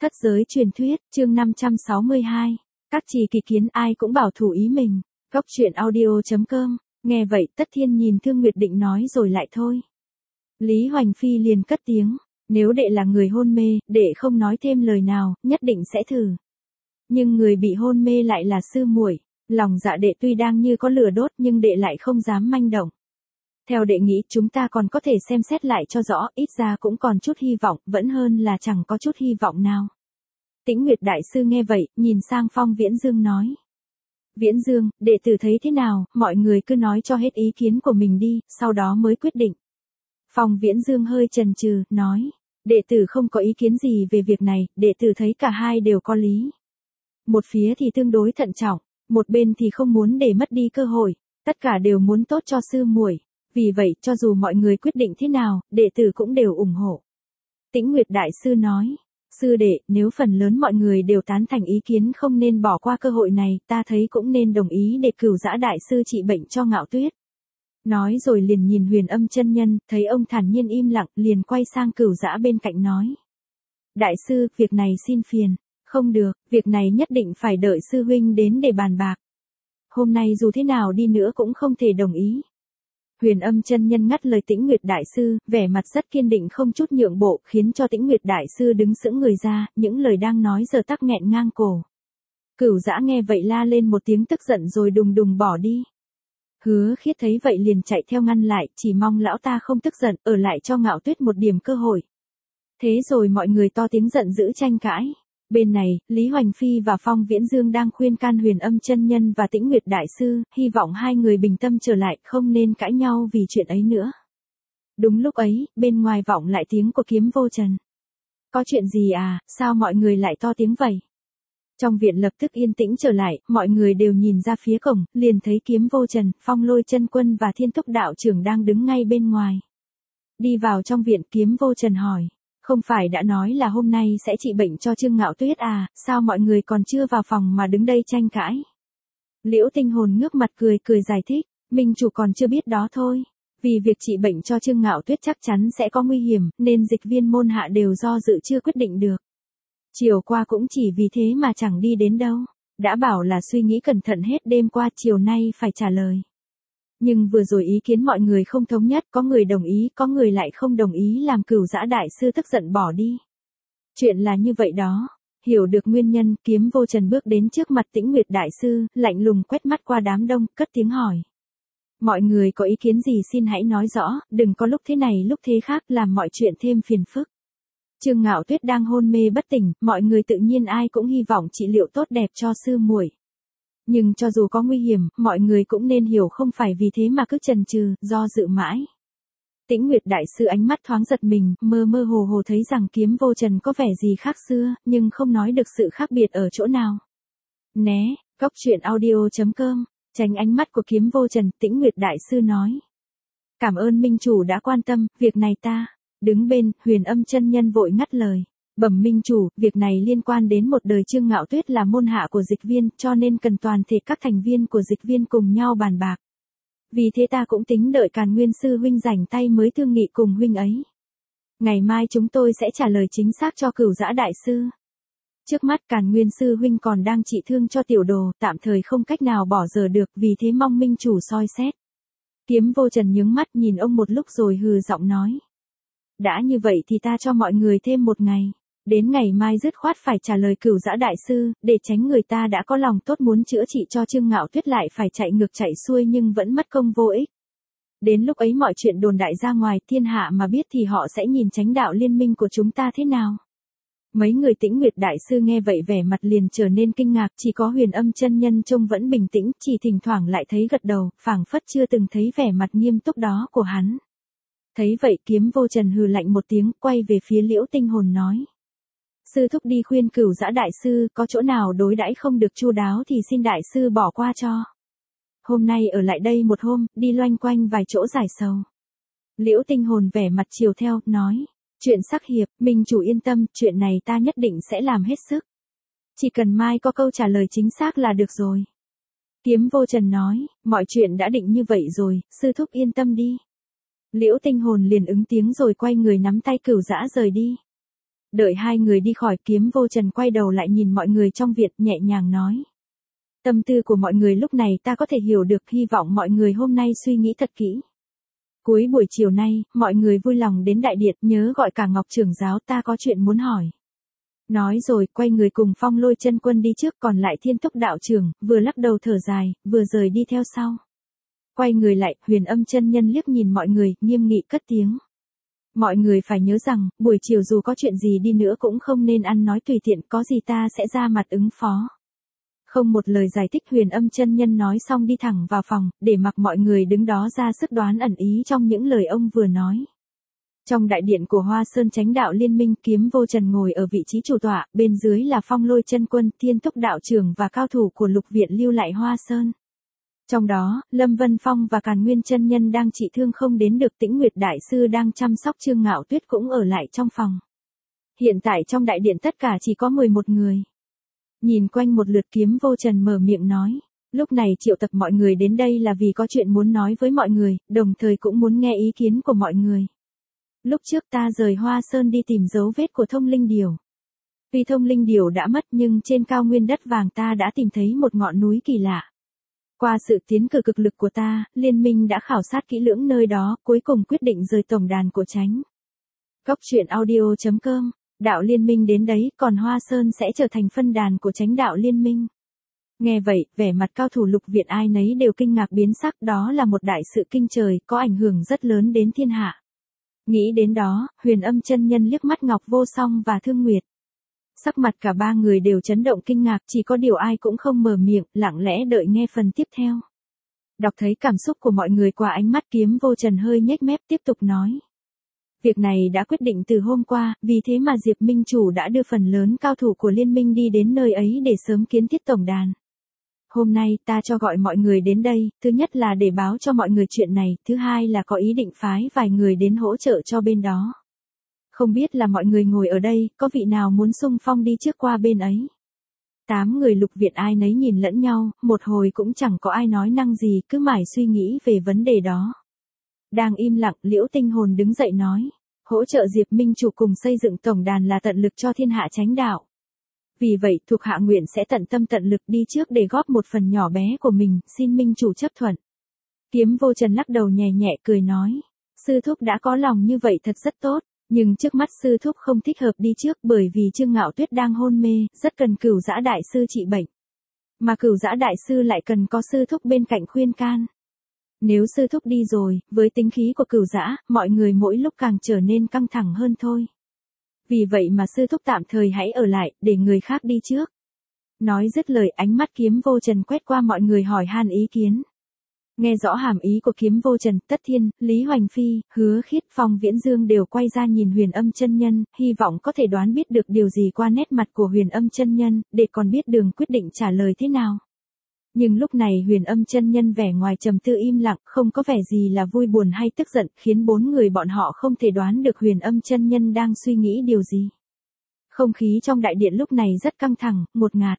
Thất giới truyền thuyết, chương 562. Các trì kỳ kiến ai cũng bảo thủ ý mình. Góc truyện audio.com. Nghe vậy Tất Thiên nhìn Thương Nguyệt định nói rồi lại thôi. Lý Hoành Phi liền cất tiếng. Nếu đệ là người hôn mê, đệ không nói thêm lời nào, nhất định sẽ thử. Nhưng người bị hôn mê lại là sư muội. Lòng dạ đệ tuy đang như có lửa đốt nhưng đệ lại không dám manh động. Theo đệ nghĩ chúng ta còn có thể xem xét lại cho rõ, ít ra cũng còn chút hy vọng, vẫn hơn là chẳng có chút hy vọng nào. Tĩnh Nguyệt Đại Sư nghe vậy, nhìn sang Phong Viễn Dương nói. Viễn Dương, đệ tử thấy thế nào, mọi người cứ nói cho hết ý kiến của mình đi, sau đó mới quyết định. Phong Viễn Dương hơi chần chừ, nói. Đệ tử không có ý kiến gì về việc này, đệ tử thấy cả hai đều có lý. Một phía thì tương đối thận trọng, một bên thì không muốn để mất đi cơ hội, tất cả đều muốn tốt cho sư muội. Vì vậy, cho dù mọi người quyết định thế nào, đệ tử cũng đều ủng hộ. Tĩnh Nguyệt Đại Sư nói, sư đệ, nếu phần lớn mọi người đều tán thành ý kiến không nên bỏ qua cơ hội này, ta thấy cũng nên đồng ý để Cửu Dã Đại Sư trị bệnh cho Ngạo Tuyết. Nói rồi liền nhìn Huyền Âm chân nhân, thấy ông thản nhiên im lặng, liền quay sang Cửu Dã bên cạnh nói. Đại sư, việc này xin phiền. Không được, việc này nhất định phải đợi sư huynh đến để bàn bạc. Hôm nay dù thế nào đi nữa cũng không thể đồng ý. Huyền Âm chân nhân ngắt lời Tĩnh Nguyệt Đại Sư, vẻ mặt rất kiên định không chút nhượng bộ, khiến cho Tĩnh Nguyệt Đại Sư đứng sững người ra, những lời đang nói giờ tắc nghẹn ngang cổ. Cửu Dã nghe vậy la lên một tiếng tức giận rồi đùng đùng bỏ đi. Hứa Khiết thấy vậy liền chạy theo ngăn lại, chỉ mong lão ta không tức giận, ở lại cho Ngạo Tuyết một điểm cơ hội. Thế rồi mọi người to tiếng giận dữ tranh cãi. Bên này, Lý Hoành Phi và Phong Viễn Dương đang khuyên can Huyền Âm chân nhân và Tĩnh Nguyệt Đại Sư, hy vọng hai người bình tâm trở lại, không nên cãi nhau vì chuyện ấy nữa. Đúng lúc ấy, bên ngoài vọng lại tiếng của Kiếm Vô Trần. Có chuyện gì à, sao mọi người lại to tiếng vậy? Trong viện lập tức yên tĩnh trở lại, mọi người đều nhìn ra phía cổng, liền thấy Kiếm Vô Trần, Phong Lôi Chân Quân và Thiên Túc đạo trưởng đang đứng ngay bên ngoài. Đi vào trong viện, Kiếm Vô Trần hỏi. Không phải đã nói là hôm nay sẽ trị bệnh cho Trương Ngạo Tuyết à, sao mọi người còn chưa vào phòng mà đứng đây tranh cãi? Liễu Tinh Hồn ngước mặt cười giải thích, minh chủ còn chưa biết đó thôi. Vì việc trị bệnh cho Trương Ngạo Tuyết chắc chắn sẽ có nguy hiểm, nên dịch viên môn hạ đều do dự chưa quyết định được. Chiều qua cũng chỉ vì thế mà chẳng đi đến đâu. Đã bảo là suy nghĩ cẩn thận hết đêm qua, chiều nay phải trả lời. Nhưng vừa rồi ý kiến mọi người không thống nhất, có người đồng ý, có người lại không đồng ý, làm Cửu Dã Đại Sư tức giận bỏ đi. Chuyện là như vậy đó. Hiểu được nguyên nhân, Kiếm Vô Trần bước đến trước mặt Tĩnh Nguyệt Đại Sư, lạnh lùng quét mắt qua đám đông, cất tiếng hỏi. Mọi người có ý kiến gì xin hãy nói rõ, đừng có lúc thế này lúc thế khác làm mọi chuyện thêm phiền phức. Trương Ngạo Tuyết đang hôn mê bất tỉnh, mọi người tự nhiên ai cũng hy vọng trị liệu tốt đẹp cho sư muội. Nhưng cho dù có nguy hiểm, mọi người cũng nên hiểu không phải vì thế mà cứ chần chừ, do dự mãi. Tĩnh Nguyệt Đại Sư ánh mắt thoáng giật mình, mơ mơ hồ hồ thấy rằng Kiếm Vô Trần có vẻ gì khác xưa, nhưng không nói được sự khác biệt ở chỗ nào. Né, góc truyện audio.com, tránh ánh mắt của Kiếm Vô Trần, Tĩnh Nguyệt Đại Sư nói. Cảm ơn minh chủ đã quan tâm, việc này ta. Đứng bên, Huyền Âm chân nhân vội ngắt lời. Bẩm minh chủ, việc này liên quan đến một đời Trương Ngạo Tuyết là môn hạ của dịch viên, cho nên cần toàn thể các thành viên của dịch viên cùng nhau bàn bạc. Vì thế ta cũng tính đợi Càn Nguyên sư huynh rảnh tay mới thương nghị cùng huynh ấy. Ngày mai chúng tôi sẽ trả lời chính xác cho Cửu Dã Đại Sư. Trước mắt Càn Nguyên sư huynh còn đang trị thương cho tiểu đồ, tạm thời không cách nào bỏ giờ được, vì thế mong minh chủ soi xét. Kiếm Vô Trần nhướng mắt nhìn ông một lúc rồi hừ giọng nói. Đã như vậy thì ta cho mọi người thêm một ngày. Đến ngày mai dứt khoát phải trả lời Cửu Dã Đại Sư, để tránh người ta đã có lòng tốt muốn chữa trị cho Trương Ngạo Tuyết lại phải chạy ngược chạy xuôi nhưng vẫn mất công vô ích. Đến lúc ấy mọi chuyện đồn đại ra ngoài thiên hạ mà biết thì họ sẽ nhìn Chánh Đạo Liên Minh của chúng ta thế nào. Mấy người Tĩnh Nguyệt Đại Sư nghe vậy vẻ mặt liền trở nên kinh ngạc, chỉ có Huyền Âm chân nhân trông vẫn bình tĩnh, chỉ thỉnh thoảng lại thấy gật đầu, phảng phất chưa từng thấy vẻ mặt nghiêm túc đó của hắn. Thấy vậy Kiếm Vô Trần hừ lạnh một tiếng, quay về phía Liễu Tinh Hồn nói. Sư thúc đi khuyên Cửu Dã Đại Sư, có chỗ nào đối đãi không được chu đáo thì xin Đại Sư bỏ qua cho. Hôm nay ở lại đây một hôm, đi loanh quanh vài chỗ giải sầu. Liễu Tinh Hồn vẻ mặt chiều theo, nói. Chuyện sắc hiệp, minh chủ yên tâm, chuyện này ta nhất định sẽ làm hết sức. Chỉ cần mai có câu trả lời chính xác là được rồi. Kiếm Vô Trần nói, mọi chuyện đã định như vậy rồi, sư thúc yên tâm đi. Liễu Tinh Hồn liền ứng tiếng rồi quay người nắm tay Cửu Dã rời đi. Đợi hai người đi khỏi, Kiếm Vô Trần quay đầu lại nhìn mọi người trong viện, nhẹ nhàng nói. Tâm tư của mọi người lúc này ta có thể hiểu được, hy vọng mọi người hôm nay suy nghĩ thật kỹ. Cuối buổi chiều nay, mọi người vui lòng đến đại điện, nhớ gọi cả Ngọc trưởng giáo, ta có chuyện muốn hỏi. Nói rồi, quay người cùng Phong Lôi Chân Quân đi trước, còn lại Thiên Túc đạo trưởng, vừa lắc đầu thở dài, vừa rời đi theo sau. Quay người lại, Huyền Âm chân nhân liếc nhìn mọi người, nghiêm nghị cất tiếng. Mọi người phải nhớ rằng, buổi chiều dù có chuyện gì đi nữa cũng không nên ăn nói tùy tiện, có gì ta sẽ ra mặt ứng phó. Không một lời giải thích, Huyền Âm chân nhân nói xong đi thẳng vào phòng, để mặc mọi người đứng đó ra sức đoán ẩn ý trong những lời ông vừa nói. Trong đại điện của Hoa Sơn Chánh Đạo Liên Minh, Kiếm Vô Trần ngồi ở vị trí chủ tọa, bên dưới là Phong Lôi Chân Quân, Thiên Túc đạo trưởng và cao thủ của Lục viện lưu lại Hoa Sơn. Trong đó, Lâm Vân Phong và Càn Nguyên chân nhân đang trị thương không đến được, Tĩnh Nguyệt đại sư đang chăm sóc Trương Ngạo Tuyết cũng ở lại trong phòng. Hiện tại trong đại điện tất cả chỉ có 11 người. Nhìn quanh một lượt, Kiếm Vô Trần mở miệng nói, lúc này triệu tập mọi người đến đây là vì có chuyện muốn nói với mọi người, đồng thời cũng muốn nghe ý kiến của mọi người. Lúc trước ta rời Hoa Sơn đi tìm dấu vết của Thông Linh Điểu. Vì Thông Linh Điểu đã mất, nhưng trên cao nguyên đất vàng ta đã tìm thấy một ngọn núi kỳ lạ. Qua sự tiến cử cực lực của ta, liên minh đã khảo sát kỹ lưỡng nơi đó, cuối cùng quyết định rời tổng đàn của Chánh. Góc truyện audio.com, đạo liên minh đến đấy, còn Hoa Sơn sẽ trở thành phân đàn của Chánh đạo liên minh. Nghe vậy, vẻ mặt cao thủ Lục viện ai nấy đều kinh ngạc biến sắc, đó là một đại sự kinh trời, có ảnh hưởng rất lớn đến thiên hạ. Nghĩ đến đó, Huyền Âm chân nhân liếc mắt Ngọc Vô Song và Thương Nguyệt. Sắc mặt cả ba người đều chấn động kinh ngạc, chỉ có điều ai cũng không mở miệng, lặng lẽ đợi nghe phần tiếp theo. Đọc thấy cảm xúc của mọi người qua ánh mắt, Kiếm Vô Trần hơi nhếch mép tiếp tục nói. Việc này đã quyết định từ hôm qua, vì thế mà Diệp Minh Chủ đã đưa phần lớn cao thủ của liên minh đi đến nơi ấy để sớm kiến thiết tổng đàn. Hôm nay ta cho gọi mọi người đến đây, thứ nhất là để báo cho mọi người chuyện này, thứ hai là có ý định phái vài người đến hỗ trợ cho bên đó. Không biết là mọi người ngồi ở đây, có vị nào muốn xung phong đi trước qua bên ấy? 8 người Lục viện ai nấy nhìn lẫn nhau, một hồi cũng chẳng có ai nói năng gì, cứ mải suy nghĩ về vấn đề đó. Đang im lặng, Liễu Tinh Hồn đứng dậy nói, hỗ trợ Diệp Minh Chủ cùng xây dựng tổng đàn là tận lực cho thiên hạ Chánh đạo. Vì vậy, thuộc hạ nguyện sẽ tận tâm tận lực đi trước để góp một phần nhỏ bé của mình, xin Minh Chủ chấp thuận. Kiếm Vô Trần lắc đầu nhẹ nhẹ cười nói, sư thúc đã có lòng như vậy thật rất tốt. Nhưng trước mắt sư thúc không thích hợp đi trước, bởi vì Trương Ngạo Tuyết đang hôn mê, rất cần Cửu Dã đại sư trị bệnh. Mà Cửu Dã đại sư lại cần có sư thúc bên cạnh khuyên can. Nếu sư thúc đi rồi, với tính khí của Cửu Dã, mọi người mỗi lúc càng trở nên căng thẳng hơn thôi. Vì vậy mà sư thúc tạm thời hãy ở lại, để người khác đi trước. Nói dứt lời, ánh mắt Kiếm Vô Trần quét qua mọi người hỏi han ý kiến. Nghe rõ hàm ý của Kiếm Vô Trần, Tất Thiên, Lý Hoành Phi, Hứa Khiết, Phong Viễn Dương đều quay ra nhìn Huyền Âm chân nhân, hy vọng có thể đoán biết được điều gì qua nét mặt của Huyền Âm chân nhân, để còn biết đường quyết định trả lời thế nào. Nhưng lúc này Huyền Âm chân nhân vẻ ngoài trầm tư im lặng, không có vẻ gì là vui buồn hay tức giận, khiến 4 người bọn họ không thể đoán được Huyền Âm chân nhân đang suy nghĩ điều gì. Không khí trong đại điện lúc này rất căng thẳng, ngột ngạt.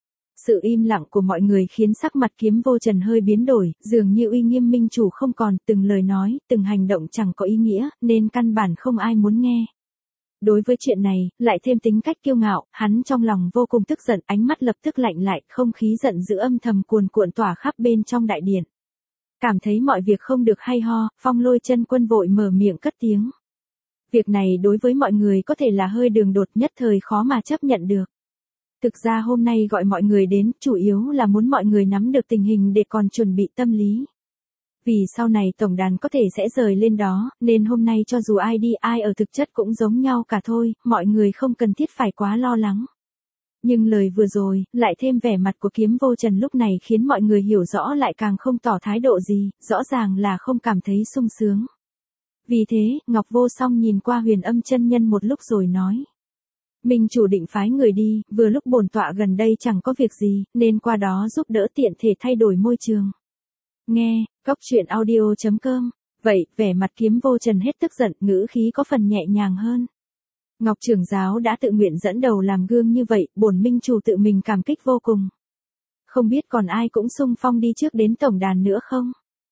Sự im lặng của mọi người khiến sắc mặt Kiếm Vô Trần hơi biến đổi, dường như uy nghiêm Minh Chủ không còn, từng lời nói, từng hành động chẳng có ý nghĩa, nên căn bản không ai muốn nghe. Đối với chuyện này, lại thêm tính cách kiêu ngạo, hắn trong lòng vô cùng tức giận, ánh mắt lập tức lạnh lại, không khí giận dữ âm thầm cuồn cuộn tỏa khắp bên trong đại điện. Cảm thấy mọi việc không được hay ho, Phong Lôi Chân Quân vội mở miệng cất tiếng. Việc này đối với mọi người có thể là hơi đường đột, nhất thời khó mà chấp nhận được. Thực ra hôm nay gọi mọi người đến, chủ yếu là muốn mọi người nắm được tình hình để còn chuẩn bị tâm lý. Vì sau này tổng đàn có thể sẽ rời lên đó, nên hôm nay cho dù ai đi ai ở thực chất cũng giống nhau cả thôi, mọi người không cần thiết phải quá lo lắng. Nhưng lời vừa rồi, lại thêm vẻ mặt của Kiếm Vô Trần lúc này khiến mọi người hiểu rõ lại càng không tỏ thái độ gì, rõ ràng là không cảm thấy sung sướng. Vì thế, Ngọc Vô Song nhìn qua Huyền Âm chân nhân một lúc rồi nói. Minh Chủ định phái người đi, vừa lúc bổn tọa gần đây chẳng có việc gì, nên qua đó giúp đỡ tiện thể thay đổi môi trường. Nghe, góc truyện audio.com. Vậy, vẻ mặt Kiếm Vô Trần hết tức giận, ngữ khí có phần nhẹ nhàng hơn. Ngọc trưởng giáo đã tự nguyện dẫn đầu làm gương như vậy, bổn Minh Chủ tự mình cảm kích vô cùng. Không biết còn ai cũng xung phong đi trước đến tổng đàn nữa không?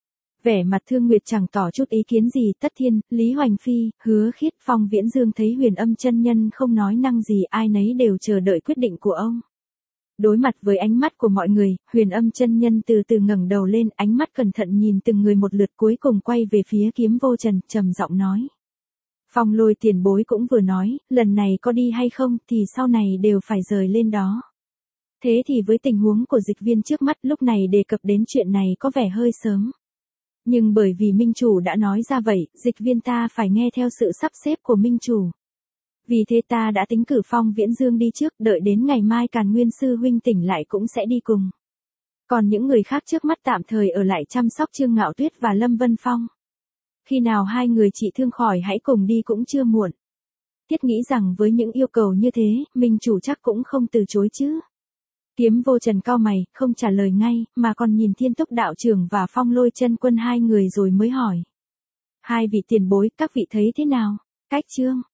Vẻ mặt Thương Nguyệt chẳng tỏ chút ý kiến gì, Tất Thiên, Lý Hoành Phi, Hứa Khiết, Phong Viễn Dương thấy Huyền Âm chân nhân không nói năng gì, ai nấy đều chờ đợi quyết định của ông. Đối mặt với ánh mắt của mọi người, Huyền Âm chân nhân từ từ ngẩng đầu lên, ánh mắt cẩn thận nhìn từng người một lượt, cuối cùng quay về phía Kiếm Vô Trần, trầm giọng nói. Phong Lôi tiền bối cũng vừa nói, lần này có đi hay không thì sau này đều phải rời lên đó. Thế thì với tình huống của Dịch Viên trước mắt, lúc này đề cập đến chuyện này có vẻ hơi sớm. Nhưng bởi vì Minh Chủ đã nói ra vậy, Dịch Viên ta phải nghe theo sự sắp xếp của Minh Chủ. Vì thế ta đã tính cử Phong Viễn Dương đi trước, đợi đến ngày mai Càn Nguyên Sư huynh tỉnh lại cũng sẽ đi cùng. Còn những người khác trước mắt tạm thời ở lại chăm sóc Trương Ngạo Tuyết và Lâm Vân Phong. Khi nào hai người trị thương khỏi hãy cùng đi cũng chưa muộn. Thiết nghĩ rằng với những yêu cầu như thế, Minh Chủ chắc cũng không từ chối chứ. Kiếm Vô Trần cau mày, không trả lời ngay, mà còn nhìn Thiên Túc đạo trưởng và Phong Lôi chân quân hai người rồi mới hỏi. Hai vị tiền bối, các vị thấy thế nào? Cách chương